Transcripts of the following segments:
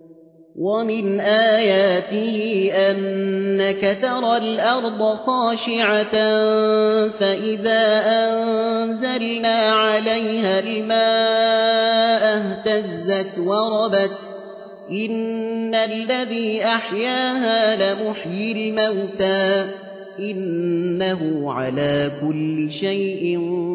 ومن آياته أنك ترى الأرض خاشعة فإذا أنزلنا عليها الماء اهتزت وربت إن الذي أحياها لمحيي الموتى إنه على كل شيء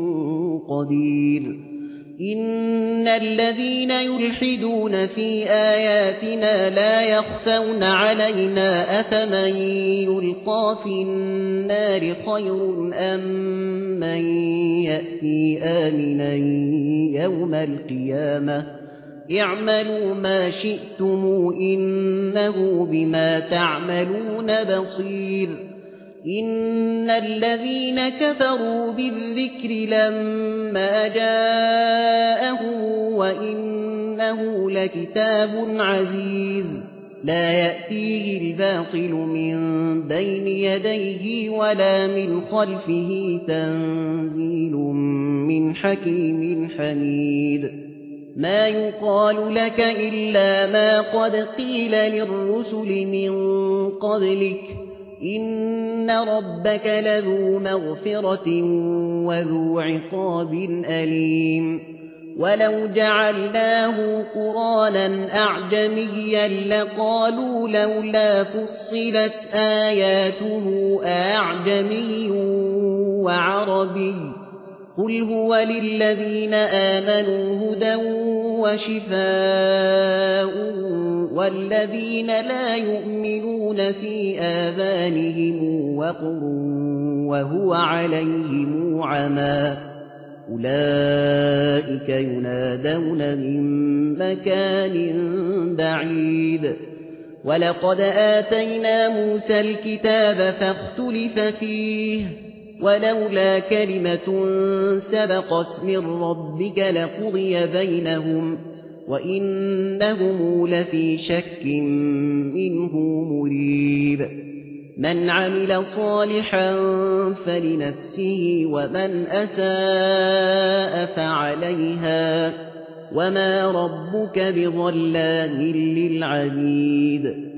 قدير إن الذين يلحدون في آياتنا لا يخفون علينا أفمن يلقى في النار خير أم من يأتي آمنا يوم القيامة اعملوا ما شئتم إنه بما تعملون بصير إن الذين كفروا بالذكر لما جاءهم وإنه لكتاب عزيز لا يأتيه الباطل من بين يديه ولا من خلفه تنزيل من حكيم حميد ما يقال لك إلا ما قد قيل للرسل من قبلك إن ربك لذو مغفرة وذو عقاب أليم ولو جعلناه قرانا أعجميا لقالوا لولا فصلت آياته أعجمي وعربي قل هو للذين آمنوا هدى وشفاء والذين لا يؤمنون في آذانهم وقر وهو عليهم عمى أولئك ينادون من مكان بعيد ولقد آتينا موسى الكتاب فاختلف فيه ولولا كلمة سبقت من ربك لقضي بينهم وإنهم لفي شك منه مريب من عمل صالحا فلنفسه ومن أساء فعليها وما ربك بظلام للعبيد